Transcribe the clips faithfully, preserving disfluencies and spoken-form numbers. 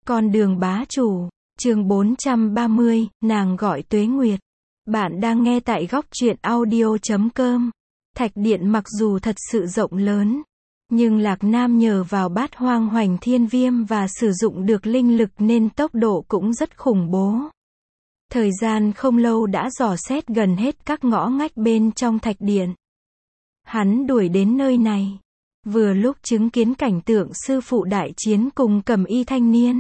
Con đường bá chủ, chương bốn trăm ba mươi, nàng gọi Tuế Nguyệt. Bạn đang nghe tại góc truyện audio chấm com. Thạch điện mặc dù thật sự rộng lớn, nhưng Lạc Nam nhờ vào bát hoang hoành thiên viêm và sử dụng được linh lực nên tốc độ cũng rất khủng bố. Thời gian không lâu đã dò xét gần hết các ngõ ngách bên trong thạch điện. Hắn đuổi đến nơi này, vừa lúc chứng kiến cảnh tượng sư phụ đại chiến cùng Cẩm Y thanh niên.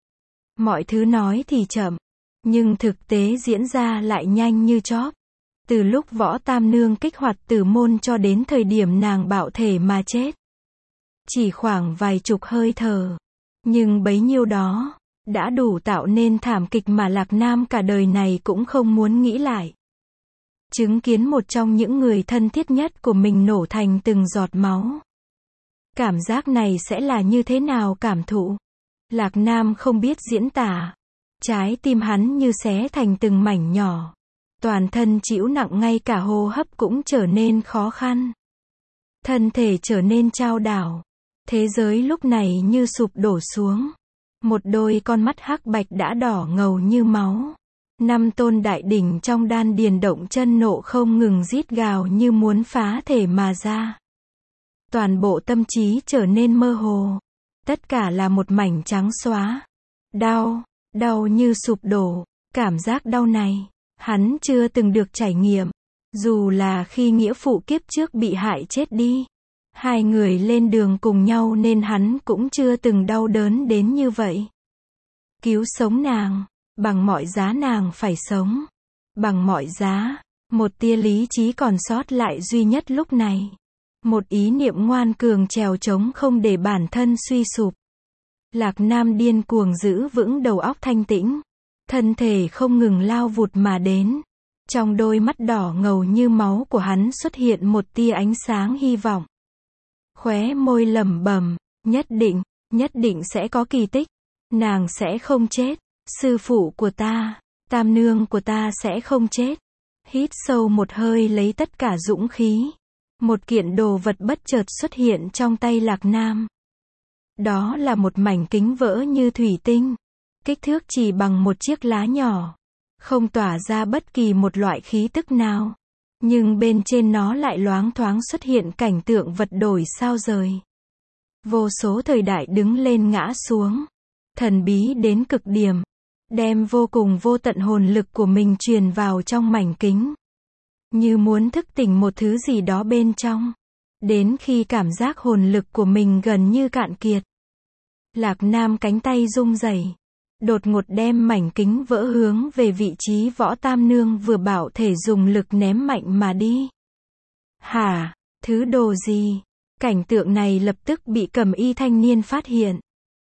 Mọi thứ nói thì chậm, nhưng thực tế diễn ra lại nhanh như chớp. Từ lúc Võ Tam Nương kích hoạt tử môn cho đến thời điểm nàng bạo thể mà chết, chỉ khoảng vài chục hơi thở, nhưng bấy nhiêu đó đã đủ tạo nên thảm kịch mà Lạc Nam cả đời này cũng không muốn nghĩ lại. Chứng kiến một trong những người thân thiết nhất của mình nổ thành từng giọt máu, cảm giác này sẽ là như thế nào cảm thụ? Lạc Nam không biết diễn tả. Trái tim hắn như xé thành từng mảnh nhỏ. Toàn thân chịu nặng, ngay cả hô hấp cũng trở nên khó khăn. Thân thể trở nên chao đảo. Thế giới lúc này như sụp đổ xuống. Một đôi con mắt hắc bạch đã đỏ ngầu như máu. Năm tôn đại đỉnh trong đan điền động chân nộ không ngừng rít gào như muốn phá thể mà ra. Toàn bộ tâm trí trở nên mơ hồ. Tất cả là một mảnh trắng xóa. Đau, đau như sụp đổ. Cảm giác đau này, hắn chưa từng được trải nghiệm. Dù là khi nghĩa phụ kiếp trước bị hại chết đi, hai người lên đường cùng nhau nên hắn cũng chưa từng đau đớn đến như vậy. Cứu sống nàng, bằng mọi giá nàng phải sống. Bằng mọi giá, một tia lý trí còn sót lại duy nhất lúc này. Một ý niệm ngoan cường trèo trống không để bản thân suy sụp. Lạc Nam điên cuồng giữ vững đầu óc thanh tĩnh. Thân thể không ngừng lao vụt mà đến. Trong đôi mắt đỏ ngầu như máu của hắn xuất hiện một tia ánh sáng hy vọng. Khóe môi lẩm bẩm, nhất định, nhất định sẽ có kỳ tích. Nàng sẽ không chết. Sư phụ của ta, Tam Nương của ta sẽ không chết. Hít sâu một hơi lấy tất cả dũng khí. Một kiện đồ vật bất chợt xuất hiện trong tay Lạc Nam. Đó là một mảnh kính vỡ như thủy tinh. Kích thước chỉ bằng một chiếc lá nhỏ. Không tỏa ra bất kỳ một loại khí tức nào. Nhưng bên trên nó lại loáng thoáng xuất hiện cảnh tượng vật đổi sao rời. Vô số thời đại đứng lên ngã xuống. Thần bí đến cực điểm. Đem vô cùng vô tận hồn lực của mình truyền vào trong mảnh kính. Như muốn thức tỉnh một thứ gì đó bên trong. Đến khi cảm giác hồn lực của mình gần như cạn kiệt, Lạc Nam cánh tay rung rẩy, đột ngột đem mảnh kính vỡ hướng về vị trí Võ Tam Nương vừa bảo thể dùng lực ném mạnh mà đi. Hả? Thứ đồ gì? Cảnh tượng này lập tức bị Cẩm Y thanh niên phát hiện.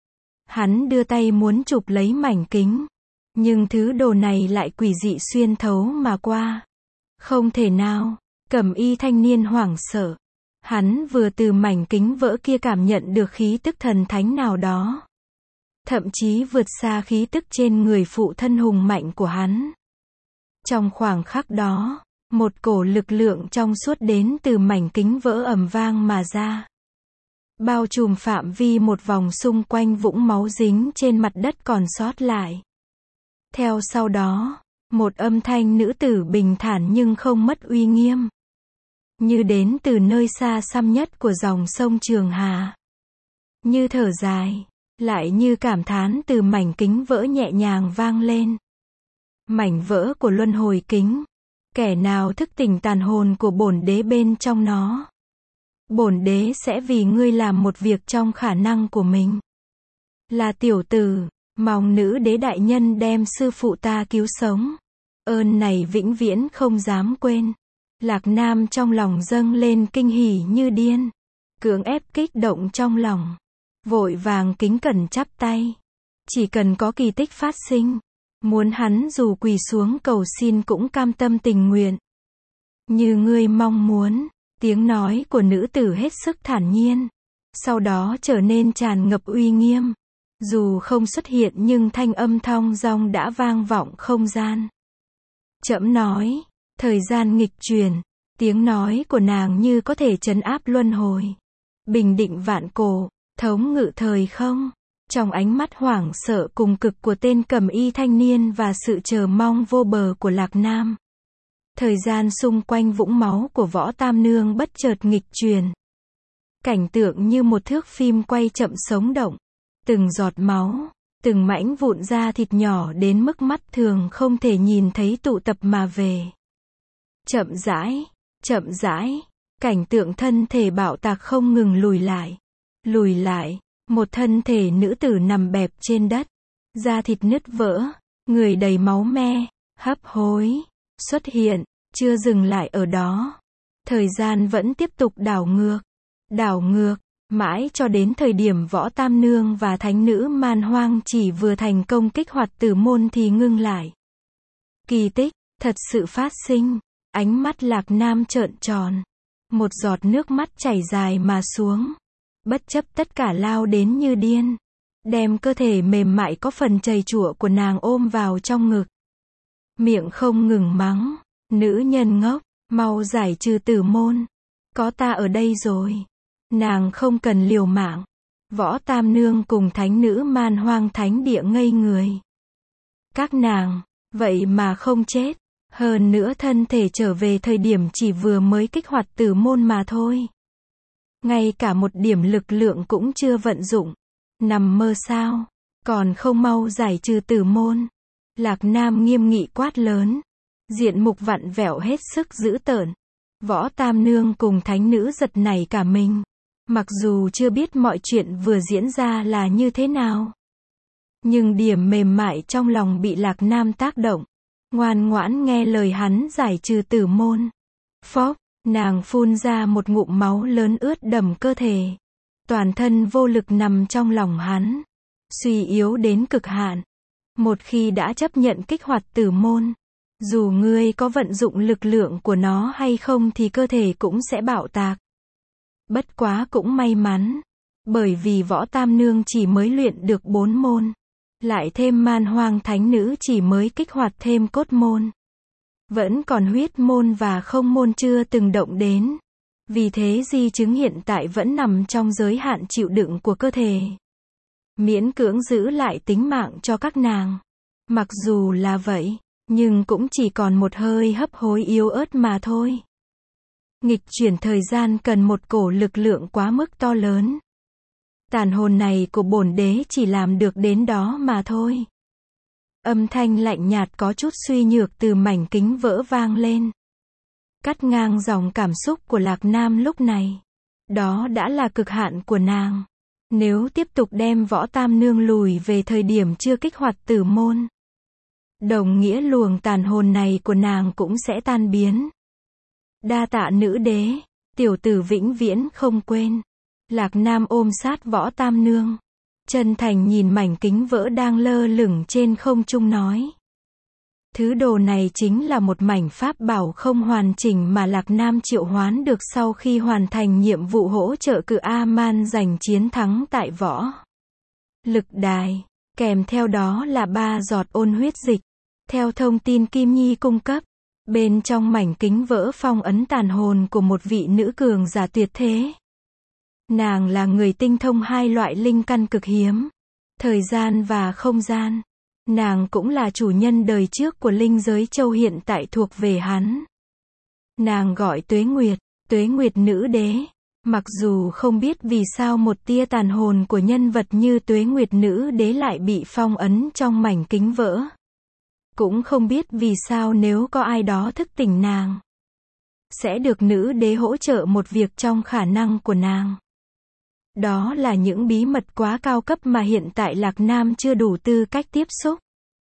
Hắn đưa tay muốn chụp lấy mảnh kính, nhưng thứ đồ này lại quỷ dị xuyên thấu mà qua. Không thể nào. Cẩm Y thanh niên hoảng sợ. Hắn vừa từ mảnh kính vỡ kia cảm nhận được khí tức thần thánh nào đó. Thậm chí vượt xa khí tức trên người phụ thân hùng mạnh của hắn. Trong khoảng khắc đó, một cổ lực lượng trong suốt đến từ mảnh kính vỡ ầm vang mà ra. Bao trùm phạm vi một vòng xung quanh vũng máu dính trên mặt đất còn sót lại. Theo sau đó, một âm thanh nữ tử bình thản nhưng không mất uy nghiêm. Như đến từ nơi xa xăm nhất của dòng sông Trường Hà. Như thở dài, lại như cảm thán từ mảnh kính vỡ nhẹ nhàng vang lên. Mảnh vỡ của luân hồi kính. Kẻ nào thức tỉnh tàn hồn của bổn đế bên trong nó, bổn đế sẽ vì ngươi làm một việc trong khả năng của mình. Là tiểu tử, mong nữ đế đại nhân đem sư phụ ta cứu sống. Ơn này vĩnh viễn không dám quên. Lạc Nam trong lòng dâng lên kinh hỉ như điên. Cưỡng ép kích động trong lòng. Vội vàng kính cẩn chắp tay. Chỉ cần có kỳ tích phát sinh. Muốn hắn dù quỳ xuống cầu xin cũng cam tâm tình nguyện. Như ngươi mong muốn. Tiếng nói của nữ tử hết sức thản nhiên. Sau đó trở nên tràn ngập uy nghiêm. Dù không xuất hiện nhưng thanh âm thong dong đã vang vọng không gian. Trẫm nói. Thời gian nghịch chuyển, tiếng nói của nàng như có thể trấn áp luân hồi, bình định vạn cổ, thống ngự thời không. Trong ánh mắt hoảng sợ cùng cực của tên cẩm y thanh niên và sự chờ mong vô bờ của Lạc Nam, thời gian xung quanh vũng máu của Võ Tam Nương bất chợt nghịch chuyển. Cảnh tượng như một thước phim quay chậm sống động. Từng giọt máu, từng mảnh vụn da thịt nhỏ đến mức mắt thường không thể nhìn thấy tụ tập mà về. Chậm rãi, chậm rãi, cảnh tượng thân thể bạo tạc không ngừng lùi lại. Lùi lại, một thân thể nữ tử nằm bẹp trên đất. Da thịt nứt vỡ, người đầy máu me, hấp hối, xuất hiện, chưa dừng lại ở đó. Thời gian vẫn tiếp tục đảo ngược, đảo ngược, mãi cho đến thời điểm Võ Tam Nương và thánh nữ Man Hoang chỉ vừa thành công kích hoạt tử môn thì ngưng lại. Kỳ tích, thật sự phát sinh, ánh mắt Lạc Nam trợn tròn. Một giọt nước mắt chảy dài mà xuống. Bất chấp tất cả lao đến như điên. Đem cơ thể mềm mại có phần chầy chụa của nàng ôm vào trong ngực. Miệng không ngừng mắng, nữ nhân ngốc, mau giải trừ tử môn. Có ta ở đây rồi. Nàng không cần liều mạng. Võ Tam Nương cùng thánh nữ Man Hoang thánh địa ngây người. Các nàng, vậy mà không chết. Hơn nữa thân thể trở về thời điểm chỉ vừa mới kích hoạt tử môn mà thôi. Ngay cả một điểm lực lượng cũng chưa vận dụng. Nằm mơ sao? Còn không mau giải trừ tử môn. Lạc Nam nghiêm nghị quát lớn. Diện mục vặn vẹo hết sức dữ tợn. Võ Tam Nương cùng thánh nữ giật nảy cả mình. Mặc dù chưa biết mọi chuyện vừa diễn ra là như thế nào. Nhưng điểm mềm mại trong lòng bị Lạc Nam tác động. Ngoan ngoãn nghe lời hắn giải trừ tử môn. Phốc, nàng phun ra một ngụm máu lớn ướt đẫm cơ thể. Toàn thân vô lực nằm trong lòng hắn. Suy yếu đến cực hạn. Một khi đã chấp nhận kích hoạt tử môn, dù ngươi có vận dụng lực lượng của nó hay không thì cơ thể cũng sẽ bạo tạc. Bất quá cũng may mắn. Bởi vì Võ Tam Nương chỉ mới luyện được bốn môn. Lại thêm Man Hoang thánh nữ chỉ mới kích hoạt thêm cốt môn. Vẫn còn huyết môn và không môn chưa từng động đến. Vì thế di chứng hiện tại vẫn nằm trong giới hạn chịu đựng của cơ thể. Miễn cưỡng giữ lại tính mạng cho các nàng. Mặc dù là vậy, nhưng cũng chỉ còn một hơi hấp hối yếu ớt mà thôi. Nghịch chuyển thời gian cần một cổ lực lượng quá mức to lớn. Tàn hồn này của bổn đế chỉ làm được đến đó mà thôi. Âm thanh lạnh nhạt có chút suy nhược từ mảnh kính vỡ vang lên. Cắt ngang dòng cảm xúc của Lạc Nam lúc này. Đó đã là cực hạn của nàng. Nếu tiếp tục đem Võ Tam Nương lùi về thời điểm chưa kích hoạt tử môn, đồng nghĩa luồng tàn hồn này của nàng cũng sẽ tan biến. Đa tạ nữ đế, tiểu tử vĩnh viễn không quên. Lạc Nam ôm sát Võ Tam Nương. Chân thành nhìn mảnh kính vỡ đang lơ lửng trên không trung nói. Thứ đồ này chính là một mảnh pháp bảo không hoàn chỉnh mà Lạc Nam triệu hoán được sau khi hoàn thành nhiệm vụ hỗ trợ cự A-man giành chiến thắng tại võ lực đài. Kèm theo đó là ba giọt ôn huyết dịch. Theo thông tin Kim Nhi cung cấp, bên trong mảnh kính vỡ phong ấn tàn hồn của một vị nữ cường giả tuyệt thế. Nàng là người tinh thông hai loại linh căn cực hiếm, thời gian và không gian. Nàng cũng là chủ nhân đời trước của linh giới châu hiện tại thuộc về hắn. Nàng gọi Tuế Nguyệt, Tuế Nguyệt nữ đế. Mặc dù không biết vì sao một tia tàn hồn của nhân vật như Tuế Nguyệt nữ đế lại bị phong ấn trong mảnh kính vỡ. Cũng không biết vì sao nếu có ai đó thức tỉnh nàng, sẽ được nữ đế hỗ trợ một việc trong khả năng của nàng. Đó là những bí mật quá cao cấp mà hiện tại Lạc Nam chưa đủ tư cách tiếp xúc.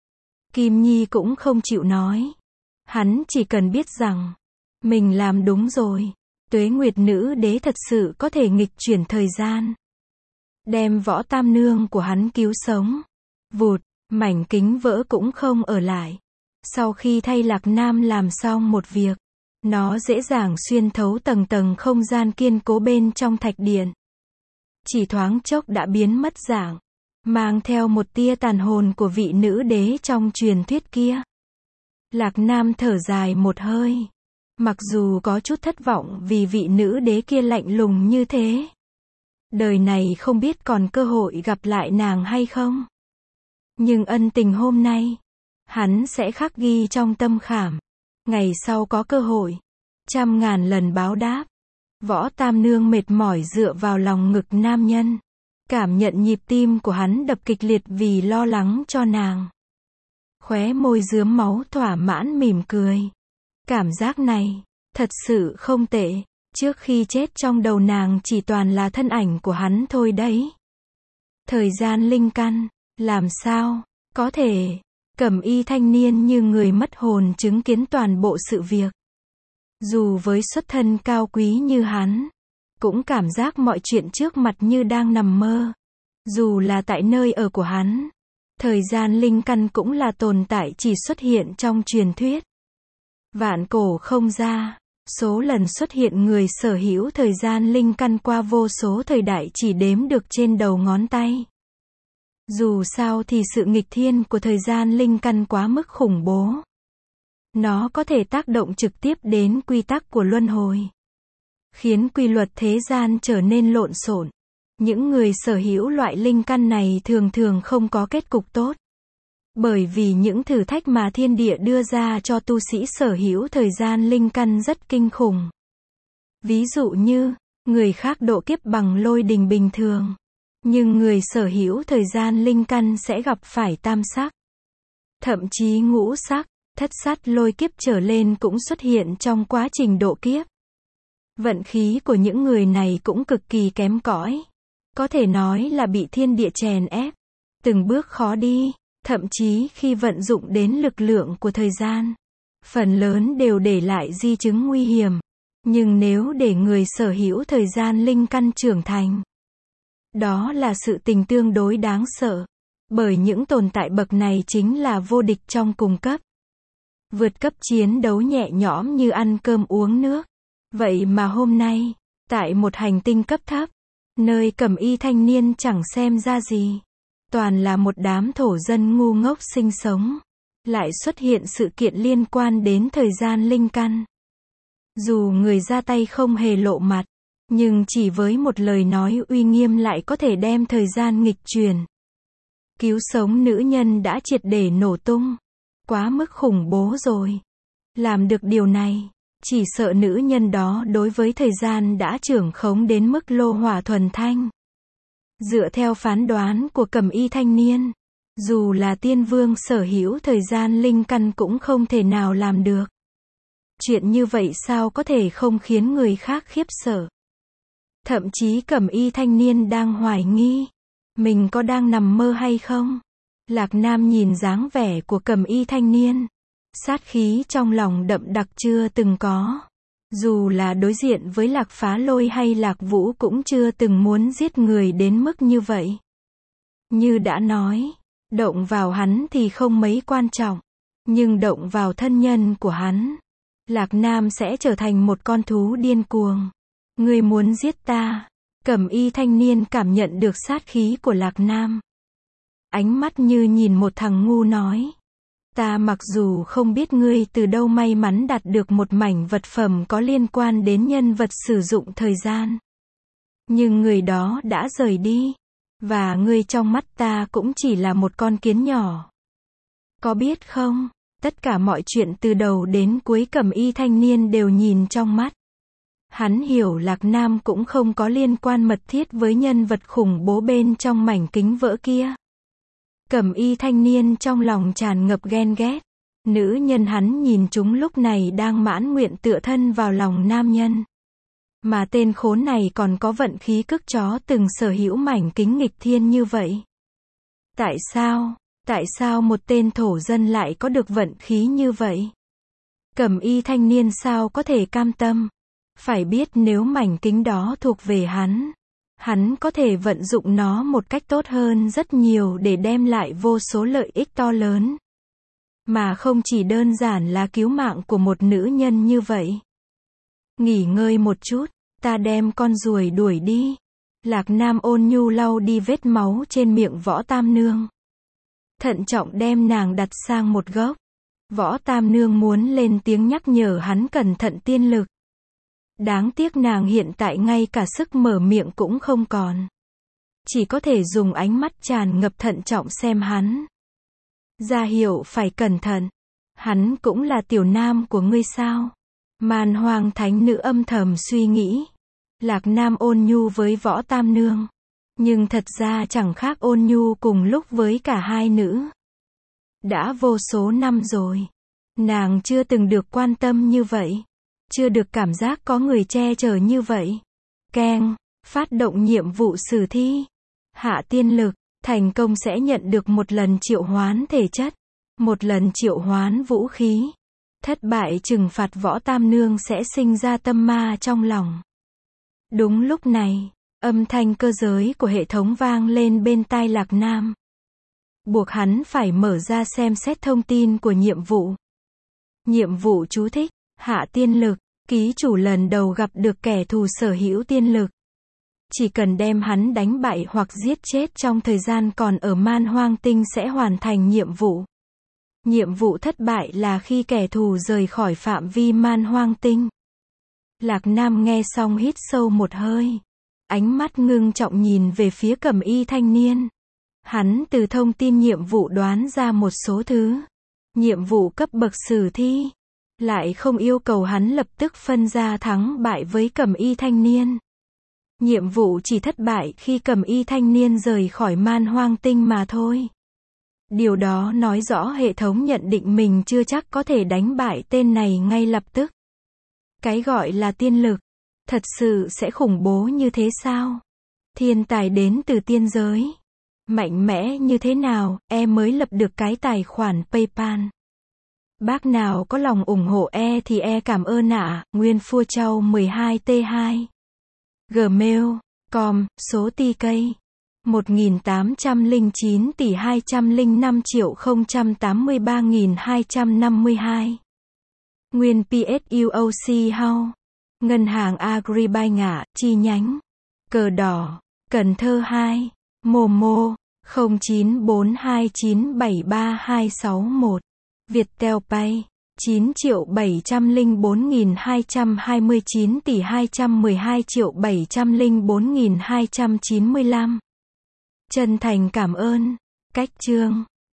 Kim Nhi cũng không chịu nói. Hắn chỉ cần biết rằng, mình làm đúng rồi. Tuế Nguyệt nữ đế thật sự có thể nghịch chuyển thời gian. Đem Võ Tam Nương của hắn cứu sống. Vụt, mảnh kính vỡ cũng không ở lại. Sau khi thay Lạc Nam làm xong một việc, nó dễ dàng xuyên thấu tầng tầng không gian kiên cố bên trong thạch điện. Chỉ thoáng chốc đã biến mất dạng, mang theo một tia tàn hồn của vị nữ đế trong truyền thuyết kia. Lạc Nam thở dài một hơi. Mặc dù có chút thất vọng vì vị nữ đế kia lạnh lùng như thế, đời này không biết còn cơ hội gặp lại nàng hay không. Nhưng ân tình hôm nay, hắn sẽ khắc ghi trong tâm khảm. Ngày sau có cơ hội, trăm ngàn lần báo đáp. Võ Tam Nương mệt mỏi dựa vào lòng ngực nam nhân. Cảm nhận nhịp tim của hắn đập kịch liệt vì lo lắng cho nàng. Khóe môi rướm máu thỏa mãn mỉm cười. Cảm giác này, thật sự không tệ. Trước khi chết trong đầu nàng chỉ toàn là thân ảnh của hắn thôi đấy. Thời gian linh căn, làm sao, có thể, Cẩm Y thanh niên như người mất hồn chứng kiến toàn bộ sự việc. Dù với xuất thân cao quý như hắn, cũng cảm giác mọi chuyện trước mặt như đang nằm mơ. Dù là tại nơi ở của hắn, thời gian linh căn cũng là tồn tại chỉ xuất hiện trong truyền thuyết. Vạn cổ không ra, số lần xuất hiện người sở hữu thời gian linh căn qua vô số thời đại chỉ đếm được trên đầu ngón tay. Dù sao thì sự nghịch thiên của thời gian linh căn quá mức khủng bố. Nó có thể tác động trực tiếp đến quy tắc của luân hồi, khiến quy luật thế gian trở nên lộn xộn. Những người sở hữu loại linh căn này thường thường không có kết cục tốt. Bởi vì những thử thách mà thiên địa đưa ra cho tu sĩ sở hữu thời gian linh căn rất kinh khủng. Ví dụ như, người khác độ kiếp bằng lôi đình bình thường. Nhưng người sở hữu thời gian linh căn sẽ gặp phải tam sắc. Thậm chí ngũ sắc, thất sát lôi kiếp trở lên cũng xuất hiện trong quá trình độ kiếp. Vận khí của những người này cũng cực kỳ kém cỏi. Có thể nói là bị thiên địa chèn ép. Từng bước khó đi. Thậm chí khi vận dụng đến lực lượng của thời gian, phần lớn đều để lại di chứng nguy hiểm. Nhưng nếu để người sở hữu thời gian linh căn trưởng thành, đó là sự tình tương đối đáng sợ. Bởi những tồn tại bậc này chính là vô địch trong cùng cấp. Vượt cấp chiến đấu nhẹ nhõm như ăn cơm uống nước. Vậy mà hôm nay, tại một hành tinh cấp thấp, nơi Cẩm Y thanh niên chẳng xem ra gì, toàn là một đám thổ dân ngu ngốc sinh sống, lại xuất hiện sự kiện liên quan đến thời gian linh căn. Dù người ra tay không hề lộ mặt, nhưng chỉ với một lời nói uy nghiêm lại có thể đem thời gian nghịch chuyển. Cứu sống nữ nhân đã triệt để nổ tung. Quá mức khủng bố rồi. Làm được điều này, chỉ sợ nữ nhân đó đối với thời gian đã trưởng khống đến mức lô hỏa thuần thanh. Dựa theo phán đoán của Cẩm Y thanh niên, dù là tiên vương sở hữu thời gian linh căn cũng không thể nào làm được. Chuyện như vậy sao có thể không khiến người khác khiếp sợ. Thậm chí Cẩm Y thanh niên đang hoài nghi, mình có đang nằm mơ hay không? Lạc Nam nhìn dáng vẻ của Cẩm Y thanh niên, sát khí trong lòng đậm đặc chưa từng có. Dù là đối diện với Lạc Phá Lôi hay Lạc Vũ cũng chưa từng muốn giết người đến mức như vậy. Như đã nói, động vào hắn thì không mấy quan trọng, nhưng động vào thân nhân của hắn, Lạc Nam sẽ trở thành một con thú điên cuồng. Ngươi muốn giết ta? Cẩm Y thanh niên cảm nhận được sát khí của Lạc Nam. Ánh mắt như nhìn một thằng ngu nói. Ta mặc dù không biết ngươi từ đâu may mắn đạt được một mảnh vật phẩm có liên quan đến nhân vật sử dụng thời gian. Nhưng người đó đã rời đi. Và ngươi trong mắt ta cũng chỉ là một con kiến nhỏ. Có biết không, tất cả mọi chuyện từ đầu đến cuối Cẩm Y thanh niên đều nhìn trong mắt. Hắn hiểu Lạc Nam cũng không có liên quan mật thiết với nhân vật khủng bố bên trong mảnh kính vỡ kia. Cẩm Y thanh niên trong lòng tràn ngập ghen ghét. Nữ nhân hắn nhìn chúng lúc này đang mãn nguyện tựa thân vào lòng nam nhân. Mà tên khốn này còn có vận khí cức chó từng sở hữu mảnh kính nghịch thiên như vậy. Tại sao, tại sao một tên thổ dân lại có được vận khí như vậy? Cẩm Y thanh niên sao có thể cam tâm? Phải biết nếu mảnh kính đó thuộc về hắn, hắn có thể vận dụng nó một cách tốt hơn rất nhiều để đem lại vô số lợi ích to lớn. Mà không chỉ đơn giản là cứu mạng của một nữ nhân như vậy. Nghỉ ngơi một chút, ta đem con ruồi đuổi đi. Lạc Nam ôn nhu lau đi vết máu trên miệng Võ Tam Nương. Thận trọng đem nàng đặt sang một góc. Võ Tam Nương muốn lên tiếng nhắc nhở hắn cẩn thận tiên lực. Đáng tiếc nàng hiện tại ngay cả sức mở miệng cũng không còn. Chỉ có thể dùng ánh mắt tràn ngập thận trọng xem hắn. Ra hiệu phải cẩn thận. Hắn cũng là tiểu nam của ngươi sao? Man Hoang thánh nữ âm thầm suy nghĩ. Lạc Nam ôn nhu với Võ Tam Nương. Nhưng thật ra chẳng khác ôn nhu cùng lúc với cả hai nữ. Đã vô số năm rồi. Nàng chưa từng được quan tâm như vậy. Chưa được cảm giác có người che chở như vậy. Keng, phát động nhiệm vụ sử thi. Hạ tiên lực, thành công sẽ nhận được một lần triệu hoán thể chất. Một lần triệu hoán vũ khí. Thất bại trừng phạt Võ Tam Nương sẽ sinh ra tâm ma trong lòng. Đúng lúc này, âm thanh cơ giới của hệ thống vang lên bên tai Lạc Nam. Buộc hắn phải mở ra xem xét thông tin của nhiệm vụ. Nhiệm vụ chú thích, hạ tiên lực, ký chủ lần đầu gặp được kẻ thù sở hữu tiên lực. Chỉ cần đem hắn đánh bại hoặc giết chết trong thời gian còn ở Man Hoang Tinh sẽ hoàn thành nhiệm vụ. Nhiệm vụ thất bại là khi kẻ thù rời khỏi phạm vi Man Hoang Tinh. Lạc Nam nghe xong hít sâu một hơi. Ánh mắt ngưng trọng nhìn về phía cẩm y thanh niên. Hắn từ thông tin nhiệm vụ đoán ra một số thứ. Nhiệm vụ cấp bậc sử thi. Lại không yêu cầu hắn lập tức phân ra thắng bại với cẩm y thanh niên. Nhiệm vụ chỉ thất bại khi cẩm y thanh niên rời khỏi Man Hoang Tinh mà thôi. Điều đó nói rõ hệ thống nhận định mình chưa chắc có thể đánh bại tên này ngay lập tức. Cái gọi là tiên lực, thật sự sẽ khủng bố như thế sao? Thiên tài đến từ tiên giới. Mạnh mẽ như thế nào, e mới lập được cái tài khoản PayPal. Bác nào có lòng ủng hộ e thì e cảm ơn ạ. À. Nguyên Phua Châu mười hai T hai. Gmail, com, số ti cây. một nghìn tám trăm lẻ chín tỷ hai trăm lẻ năm triệu không trăm tám mươi ba nghìn hai trăm năm mươi hai. Nguyên pê ét u o xê House. Ngân hàng Agribank ạ, chi nhánh. Cờ đỏ, Cần Thơ hai. Momo, không chín bốn hai chín bảy ba hai sáu một. Viettel Pay, chín triệu bảy trăm lẻ bốn nghìn hai trăm hai mươi chín tỷ hai trăm mười hai triệu bảy trăm lẻ bốn nghìn hai trăm chín mươi lăm. Chân thành cảm ơn. Cách chương